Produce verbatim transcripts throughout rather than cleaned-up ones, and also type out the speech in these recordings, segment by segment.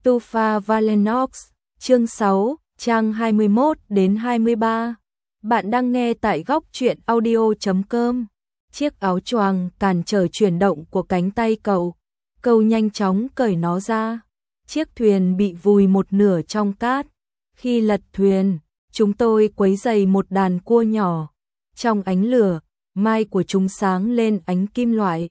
Tufa Valenox, chương sáu, trang hai mươi mốt đến hai mươi ba. Bạn đang nghe tại góc truyện audio chấm com. Chiếc áo choàng cản trở chuyển động của cánh tay cậu. Cậu nhanh chóng cởi nó ra. Chiếc thuyền bị vùi một nửa trong cát. Khi lật thuyền, chúng tôi quấy rầy một đàn cua nhỏ. Trong ánh lửa, mai của chúng sáng lên ánh kim loại.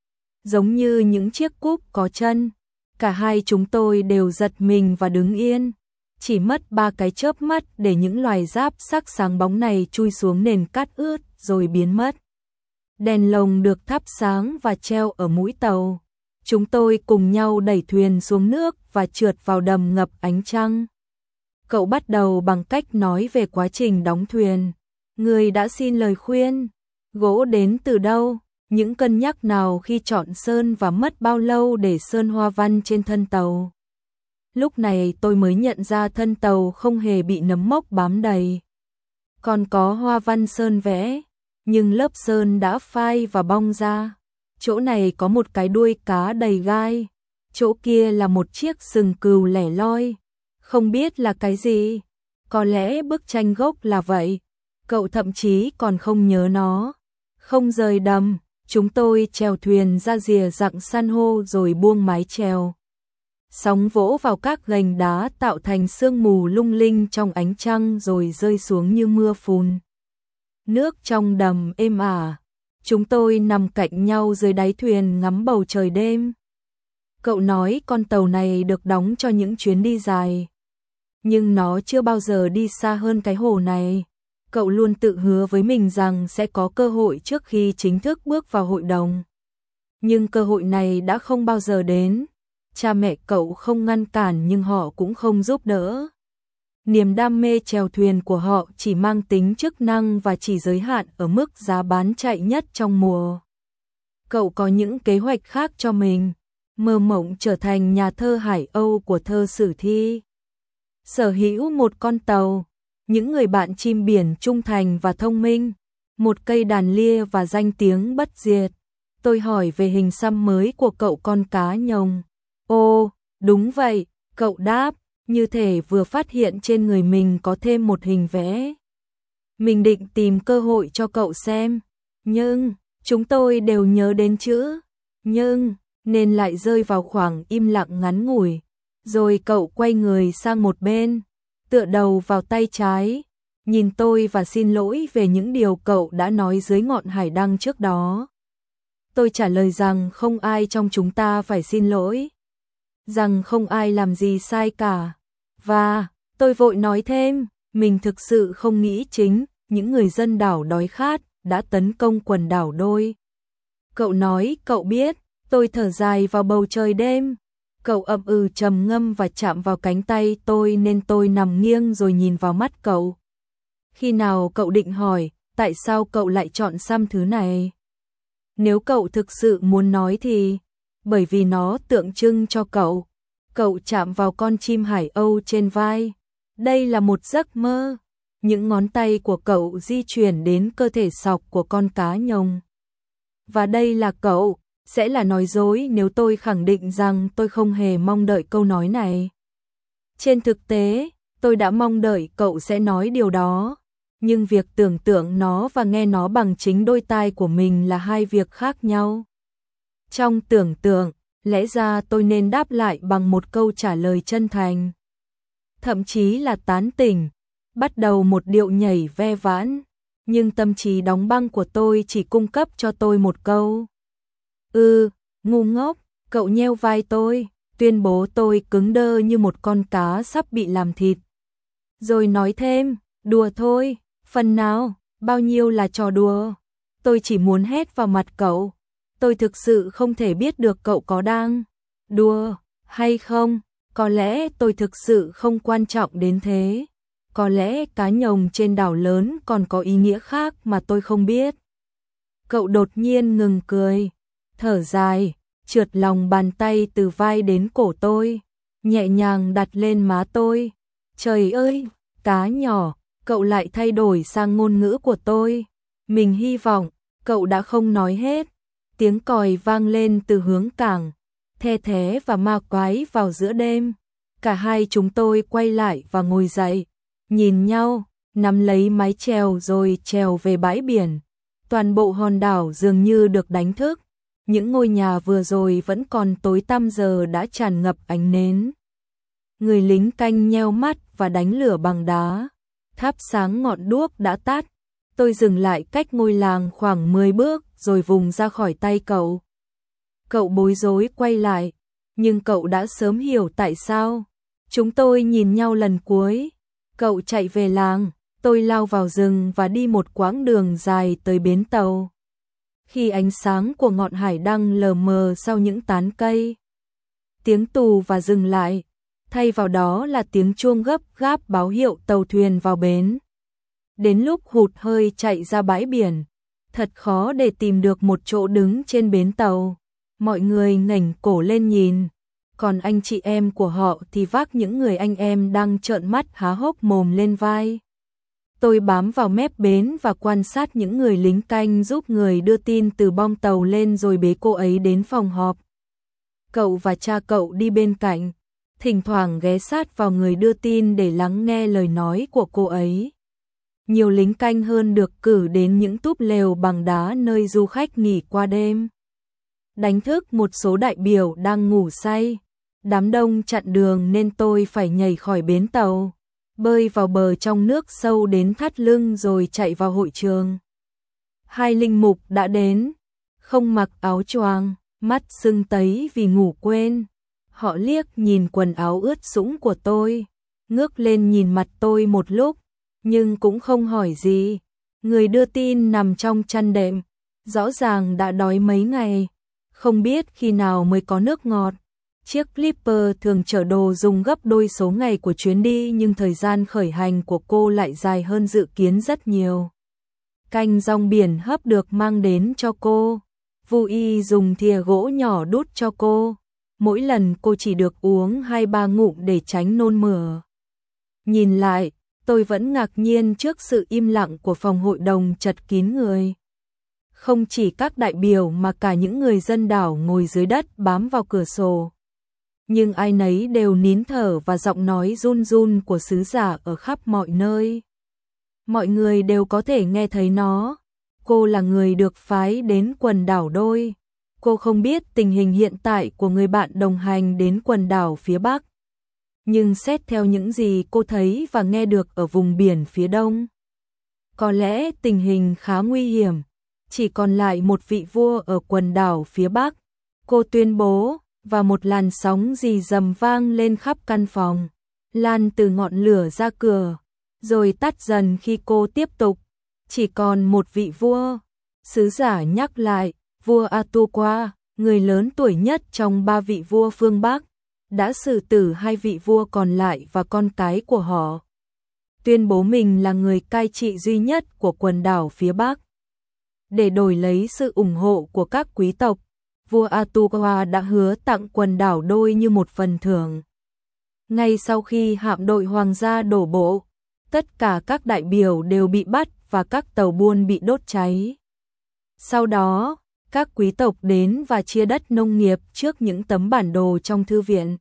Giống như những chiếc cúp có chân. Cả hai chúng tôi đều giật mình và đứng yên. Chỉ mất ba cái chớp mắt để những loài giáp sắc sáng bóng này chui xuống nền cát ướt rồi biến mất. Đèn lồng được thắp sáng và treo ở mũi tàu. Chúng tôi cùng nhau đẩy thuyền xuống nước và trượt vào đầm ngập ánh trăng. Cậu bắt đầu bằng cách nói về quá trình đóng thuyền. Người đã xin lời khuyên. Gỗ đến từ đâu? Những cân nhắc nào khi chọn sơn và mất bao lâu để sơn hoa văn trên thân tàu? Lúc này tôi mới nhận ra thân tàu không hề bị nấm mốc bám đầy. Còn có hoa văn sơn vẽ, nhưng lớp sơn đã phai và bong ra. Chỗ này có một cái đuôi cá đầy gai, chỗ kia là một chiếc sừng cừu lẻ loi. Không biết là cái gì, có lẽ bức tranh gốc là vậy. Cậu thậm chí còn không nhớ nó. Không rời đầm, chúng tôi chèo thuyền ra rìa rặng san hô rồi buông mái chèo. Sóng vỗ vào các gành đá tạo thành sương mù lung linh trong ánh trăng rồi rơi xuống như mưa phùn. Nước trong đầm êm ả. Chúng tôi nằm cạnh nhau dưới đáy thuyền ngắm bầu trời đêm. Cậu nói con tàu này được đóng cho những chuyến đi dài. Nhưng nó chưa bao giờ đi xa hơn cái hồ này. Cậu luôn tự hứa với mình rằng sẽ có cơ hội trước khi chính thức bước vào hội đồng. Nhưng cơ hội này đã không bao giờ đến. Cha mẹ cậu không ngăn cản nhưng họ cũng không giúp đỡ. Niềm đam mê chèo thuyền của họ chỉ mang tính chức năng và chỉ giới hạn ở mức giá bán chạy nhất trong mùa. Cậu có những kế hoạch khác cho mình, mơ mộng trở thành nhà thơ Hải Âu của thơ sử thi. Sở hữu một con tàu, những người bạn chim biển trung thành và thông minh, một cây đàn lia và danh tiếng bất diệt. Tôi hỏi về hình xăm mới của cậu con cá nhồng. Ồ, đúng vậy, cậu đáp, như thể vừa phát hiện trên người mình có thêm một hình vẽ. Mình định tìm cơ hội cho cậu xem, nhưng chúng tôi đều nhớ đến chữ nhưng nên lại rơi vào khoảng im lặng ngắn ngủi. Rồi cậu quay người sang một bên, tựa đầu vào tay trái, nhìn tôi và xin lỗi về những điều cậu đã nói dưới ngọn hải đăng trước đó. Tôi trả lời rằng không ai trong chúng ta phải xin lỗi, rằng không ai làm gì sai cả. Và tôi vội nói thêm, mình thực sự không nghĩ chính những người dân đảo đói khát đã tấn công quần đảo đôi. Cậu nói cậu biết. Tôi thở dài vào bầu trời đêm. Cậu ậm ừ trầm ngâm và chạm vào cánh tay tôi nên tôi nằm nghiêng rồi nhìn vào mắt cậu. Khi nào cậu định hỏi, tại sao cậu lại chọn xăm thứ này? Nếu cậu thực sự muốn nói thì, bởi vì nó tượng trưng cho cậu. Cậu chạm vào con chim Hải Âu trên vai. Đây là một giấc mơ. Những ngón tay của cậu di chuyển đến cơ thể sọc của con cá nhồng. Và đây là cậu. Sẽ là nói dối nếu tôi khẳng định rằng tôi không hề mong đợi câu nói này. Trên thực tế, tôi đã mong đợi cậu sẽ nói điều đó. Nhưng việc tưởng tượng nó và nghe nó bằng chính đôi tai của mình là hai việc khác nhau. Trong tưởng tượng, lẽ ra tôi nên đáp lại bằng một câu trả lời chân thành. Thậm chí là tán tỉnh, bắt đầu một điệu nhảy ve vãn. Nhưng tâm trí đóng băng của tôi chỉ cung cấp cho tôi một câu. Ừ, ngu ngốc, cậu nheo vai tôi, tuyên bố tôi cứng đơ như một con cá sắp bị làm thịt. Rồi nói thêm, đùa thôi, phần nào, bao nhiêu là trò đùa. Tôi chỉ muốn hét vào mặt cậu. Tôi thực sự không thể biết được cậu có đang đùa hay không. Có lẽ tôi thực sự không quan trọng đến thế. Có lẽ cá nhồng trên đảo lớn còn có ý nghĩa khác mà tôi không biết. Cậu đột nhiên ngừng cười. Thở dài, trượt lòng bàn tay từ vai đến cổ tôi, nhẹ nhàng đặt lên má tôi. Trời ơi, cá nhỏ, cậu lại thay đổi sang ngôn ngữ của tôi. Mình hy vọng, cậu đã không nói hết. Tiếng còi vang lên từ hướng cảng, the thé và ma quái vào giữa đêm. Cả hai chúng tôi quay lại và ngồi dậy, nhìn nhau, nắm lấy mái chèo rồi chèo về bãi biển. Toàn bộ hòn đảo dường như được đánh thức, những ngôi nhà vừa rồi vẫn còn tối tăm giờ đã tràn ngập ánh nến. Người lính canh nheo mắt và đánh lửa bằng đá. Thắp sáng ngọn đuốc đã tắt. Tôi dừng lại cách ngôi làng khoảng mười bước rồi vùng ra khỏi tay cậu. Cậu bối rối quay lại, nhưng cậu đã sớm hiểu tại sao. Chúng tôi nhìn nhau lần cuối. Cậu chạy về làng, tôi lao vào rừng và đi một quãng đường dài tới bến tàu. Khi ánh sáng của ngọn hải đăng lờ mờ sau những tán cây, tiếng tù và dừng lại, thay vào đó là tiếng chuông gấp gáp báo hiệu tàu thuyền vào bến. Đến lúc hụt hơi chạy ra bãi biển, thật khó để tìm được một chỗ đứng trên bến tàu. Mọi người ngẩng cổ lên nhìn, còn anh chị em của họ thì vác những người anh em đang trợn mắt há hốc mồm lên vai. Tôi bám vào mép bến và quan sát những người lính canh giúp người đưa tin từ bong tàu lên rồi bế cô ấy đến phòng họp. Cậu và cha cậu đi bên cạnh, thỉnh thoảng ghé sát vào người đưa tin để lắng nghe lời nói của cô ấy. Nhiều lính canh hơn được cử đến những túp lều bằng đá nơi du khách nghỉ qua đêm, đánh thức một số đại biểu đang ngủ say. Đám đông chặn đường nên tôi phải nhảy khỏi bến tàu, bơi vào bờ trong nước sâu đến thắt lưng rồi chạy vào hội trường. Hai linh mục đã đến, không mặc áo choàng, mắt sưng tấy vì ngủ quên. Họ liếc nhìn quần áo ướt sũng của tôi, ngước lên nhìn mặt tôi một lúc, nhưng cũng không hỏi gì. Người đưa tin nằm trong chăn đệm, rõ ràng đã đói mấy ngày, không biết khi nào mới có nước ngọt. Chiếc Clipper thường chở đồ dùng gấp đôi số ngày của chuyến đi, nhưng thời gian khởi hành của cô lại dài hơn dự kiến rất nhiều. Canh rong biển hấp được mang đến cho cô. Vu Y dùng thìa gỗ nhỏ đút cho cô. Mỗi lần cô chỉ được uống hai ba ngụm để tránh nôn mửa. Nhìn lại, tôi vẫn ngạc nhiên trước sự im lặng của phòng hội đồng chật kín người. Không chỉ các đại biểu mà cả những người dân đảo ngồi dưới đất bám vào cửa sổ. Nhưng ai nấy đều nín thở và giọng nói run run của sứ giả ở khắp mọi nơi. Mọi người đều có thể nghe thấy nó. Cô là người được phái đến quần đảo Đôi. Cô không biết tình hình hiện tại của người bạn đồng hành đến quần đảo phía Bắc. Nhưng xét theo những gì cô thấy và nghe được ở vùng biển phía Đông, có lẽ tình hình khá nguy hiểm. Chỉ còn lại một vị vua ở quần đảo phía Bắc. Cô tuyên bố, và một làn sóng rì rầm vang lên khắp căn phòng, lan từ ngọn lửa ra cửa, rồi tắt dần khi cô tiếp tục. Chỉ còn một vị vua. Sứ giả nhắc lại, vua Atuqua, người lớn tuổi nhất trong ba vị vua phương Bắc, đã xử tử hai vị vua còn lại và con cái của họ. Tuyên bố mình là người cai trị duy nhất của quần đảo phía Bắc. Để đổi lấy sự ủng hộ của các quý tộc, vua Atuqua đã hứa tặng quần đảo Đôi như một phần thưởng. Ngay sau khi hạm đội hoàng gia đổ bộ, tất cả các đại biểu đều bị bắt và các tàu buôn bị đốt cháy. Sau đó, các quý tộc đến và chia đất nông nghiệp trước những tấm bản đồ trong thư viện.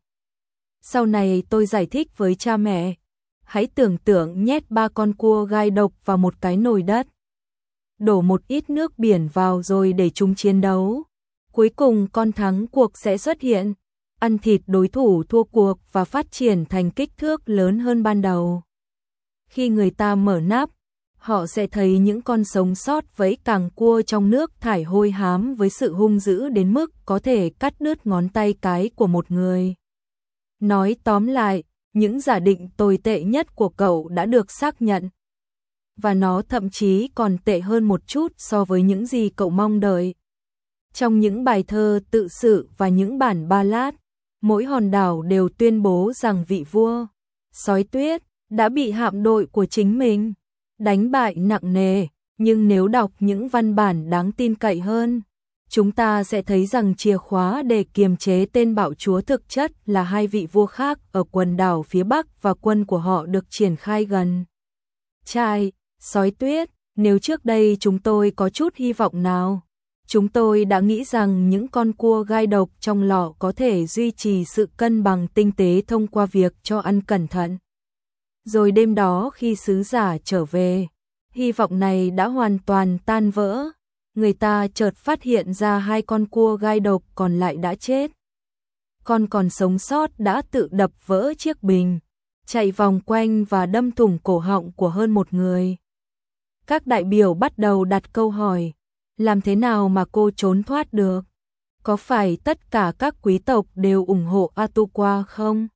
Sau này tôi giải thích với cha mẹ, hãy tưởng tượng nhét ba con cua gai độc vào một cái nồi đất, đổ một ít nước biển vào rồi để chúng chiến đấu. Cuối cùng con thắng cuộc sẽ xuất hiện, ăn thịt đối thủ thua cuộc và phát triển thành kích thước lớn hơn ban đầu. Khi người ta mở nắp, họ sẽ thấy những con sống sót vẫy càng cua trong nước thải hôi hám với sự hung dữ đến mức có thể cắt đứt ngón tay cái của một người. Nói tóm lại, những giả định tồi tệ nhất của cậu đã được xác nhận. Và nó thậm chí còn tệ hơn một chút so với những gì cậu mong đợi. Trong những bài thơ tự sự và những bản ballad, mỗi hòn đảo đều tuyên bố rằng vị vua sói tuyết đã bị hạm đội của chính mình đánh bại nặng nề. Nhưng nếu đọc những văn bản đáng tin cậy hơn, chúng ta sẽ thấy rằng chìa khóa để kiềm chế tên bạo chúa thực chất là hai vị vua khác ở quần đảo phía Bắc, và quân của họ được triển khai gần Chai, sói tuyết. Nếu trước đây chúng tôi có chút hy vọng nào, Chúng tôi đã nghĩ rằng những con cua gai độc trong lọ có thể duy trì sự cân bằng tinh tế thông qua việc cho ăn cẩn thận. Rồi đêm đó khi sứ giả trở về, hy vọng này đã hoàn toàn tan vỡ. Người ta chợt phát hiện ra hai con cua gai độc còn lại đã chết. Con còn sống sót đã tự đập vỡ chiếc bình, chạy vòng quanh và đâm thủng cổ họng của hơn một người. Các đại biểu bắt đầu đặt câu hỏi, làm thế nào mà cô trốn thoát được? Có phải tất cả các quý tộc đều ủng hộ Atuqua không?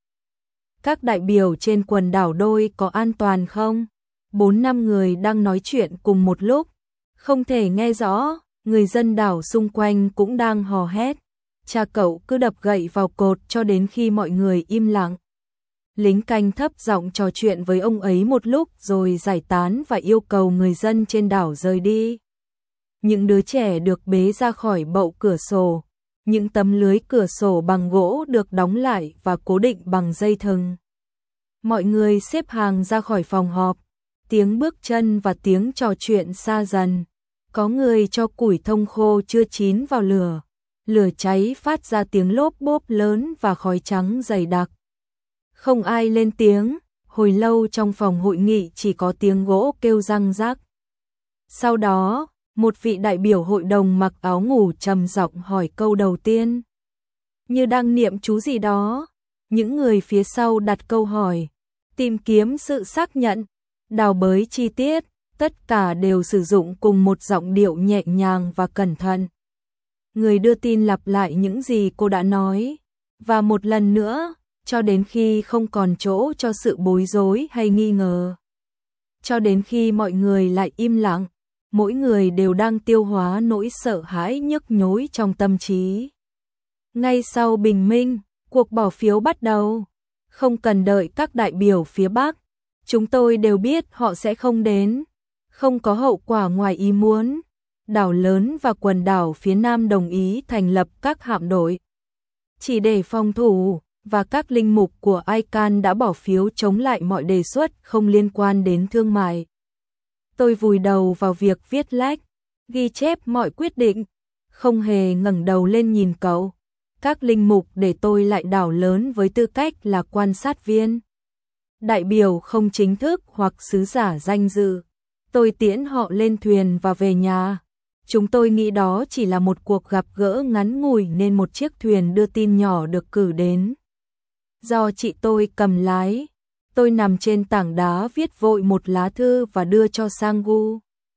Các đại biểu trên quần đảo đôi có an toàn không? Bốn năm người đang nói chuyện cùng một lúc, không thể nghe rõ, người dân đảo xung quanh cũng đang hò hét. Cha cậu cứ đập gậy vào cột cho đến khi mọi người im lặng. Lính canh thấp giọng trò chuyện với ông ấy một lúc rồi giải tán và yêu cầu người dân trên đảo rời đi. Những đứa trẻ được bế ra khỏi bậu cửa sổ, những tấm lưới cửa sổ bằng gỗ được đóng lại và cố định bằng dây thừng. Mọi người xếp hàng ra khỏi phòng họp, tiếng bước chân và tiếng trò chuyện xa dần. Có người cho củi thông khô chưa chín vào lửa, lửa cháy phát ra tiếng lốp bốp lớn và khói trắng dày đặc. Không ai lên tiếng, hồi lâu trong phòng hội nghị chỉ có tiếng gỗ kêu răng rắc. Sau đó, một vị đại biểu hội đồng mặc áo ngủ trầm giọng hỏi câu đầu tiên. Như đang niệm chú gì đó, những người phía sau đặt câu hỏi, tìm kiếm sự xác nhận, đào bới chi tiết, tất cả đều sử dụng cùng một giọng điệu nhẹ nhàng và cẩn thận. Người đưa tin lặp lại những gì cô đã nói, và một lần nữa, cho đến khi không còn chỗ cho sự bối rối hay nghi ngờ. Cho đến khi mọi người lại im lặng, mỗi người đều đang tiêu hóa nỗi sợ hãi nhức nhối trong tâm trí. Ngay sau bình minh, cuộc bỏ phiếu bắt đầu. Không cần đợi các đại biểu phía Bắc, chúng tôi đều biết họ sẽ không đến. Không có hậu quả ngoài ý muốn. Đảo lớn và quần đảo phía Nam đồng ý thành lập các hạm đội chỉ để phòng thủ, và các linh mục của i can đã bỏ phiếu chống lại mọi đề xuất không liên quan đến thương mại. Tôi vùi đầu vào việc viết lách, ghi chép mọi quyết định, không hề ngẩng đầu lên nhìn cậu. Các linh mục để tôi lại đảo lớn với tư cách là quan sát viên, đại biểu không chính thức hoặc sứ giả danh dự. Tôi tiễn họ lên thuyền và về nhà. Chúng tôi nghĩ đó chỉ là một cuộc gặp gỡ ngắn ngủi nên một chiếc thuyền đưa tin nhỏ được cử đến. Do chị tôi cầm lái, tôi nằm trên tảng đá viết vội một lá thư và đưa cho Sang-gu.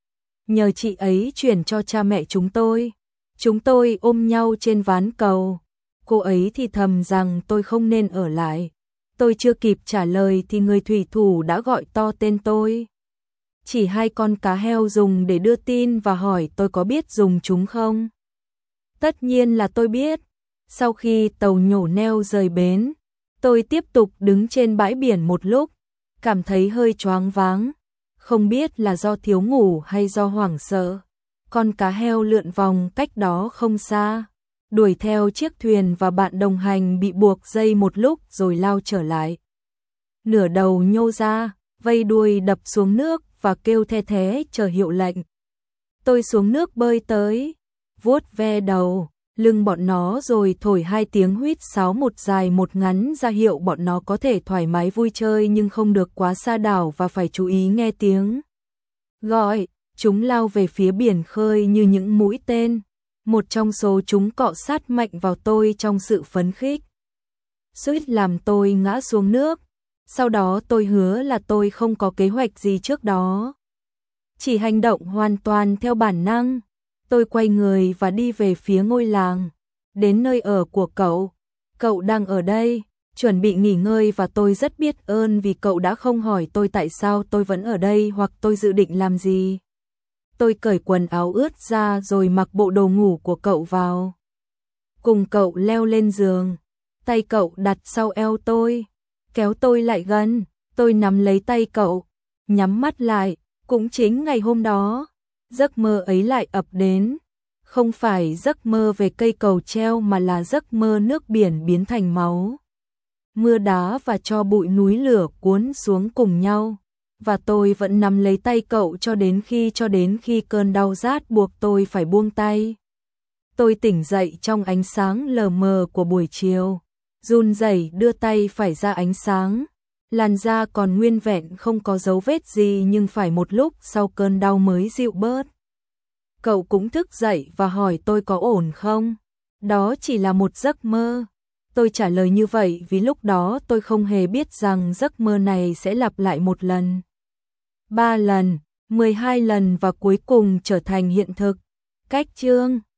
Nhờ chị ấy chuyển cho cha mẹ chúng tôi. Chúng tôi ôm nhau trên ván cầu. Cô ấy thì thầm rằng tôi không nên ở lại. Tôi chưa kịp trả lời thì người thủy thủ đã gọi to tên tôi. Chỉ hai con cá heo dùng để đưa tin và hỏi tôi có biết dùng chúng không. Tất nhiên là tôi biết. Sau khi tàu nhổ neo rời bến, tôi tiếp tục đứng trên bãi biển một lúc, cảm thấy hơi choáng váng, không biết là do thiếu ngủ hay do hoảng sợ. Con cá heo lượn vòng cách đó không xa, đuổi theo chiếc thuyền và bạn đồng hành bị buộc dây một lúc rồi lao trở lại. Nửa đầu nhô ra, vây đuôi đập xuống nước và kêu the thé chờ hiệu lệnh. Tôi xuống nước bơi tới, vuốt ve đầu, lưng bọn nó rồi thổi hai tiếng huýt sáo một dài một ngắn ra hiệu bọn nó có thể thoải mái vui chơi nhưng không được quá xa đảo và phải chú ý nghe tiếng gọi. Chúng lao về phía biển khơi như những mũi tên. Một trong số chúng cọ sát mạnh vào tôi trong sự phấn khích, suýt làm tôi ngã xuống nước. Sau đó tôi hứa là tôi không có kế hoạch gì trước đó, chỉ hành động hoàn toàn theo bản năng. Tôi quay người và đi về phía ngôi làng, đến nơi ở của cậu. Cậu đang ở đây, chuẩn bị nghỉ ngơi và tôi rất biết ơn vì cậu đã không hỏi tôi tại sao tôi vẫn ở đây hoặc tôi dự định làm gì. Tôi cởi quần áo ướt ra rồi mặc bộ đồ ngủ của cậu vào. Cùng cậu leo lên giường, tay cậu đặt sau eo tôi, kéo tôi lại gần. Tôi nắm lấy tay cậu, nhắm mắt lại. Cũng chính ngày hôm đó, giấc mơ ấy lại ập đến. Không phải giấc mơ về cây cầu treo mà là giấc mơ nước biển biến thành máu. Mưa đá và tro bụi núi lửa cuốn xuống cùng nhau. Và tôi vẫn nắm lấy tay cậu cho đến khi cho đến khi cơn đau rát buộc tôi phải buông tay. Tôi tỉnh dậy trong ánh sáng lờ mờ của buổi chiều, run rẩy đưa tay phải ra ánh sáng. Làn da còn nguyên vẹn không có dấu vết gì nhưng phải một lúc sau cơn đau mới dịu bớt. Cậu cũng thức dậy và hỏi tôi có ổn không? Đó chỉ là một giấc mơ. Tôi trả lời như vậy vì lúc đó tôi không hề biết rằng giấc mơ này sẽ lặp lại một lần, ba lần, mười hai lần và cuối cùng trở thành hiện thực. Cách chương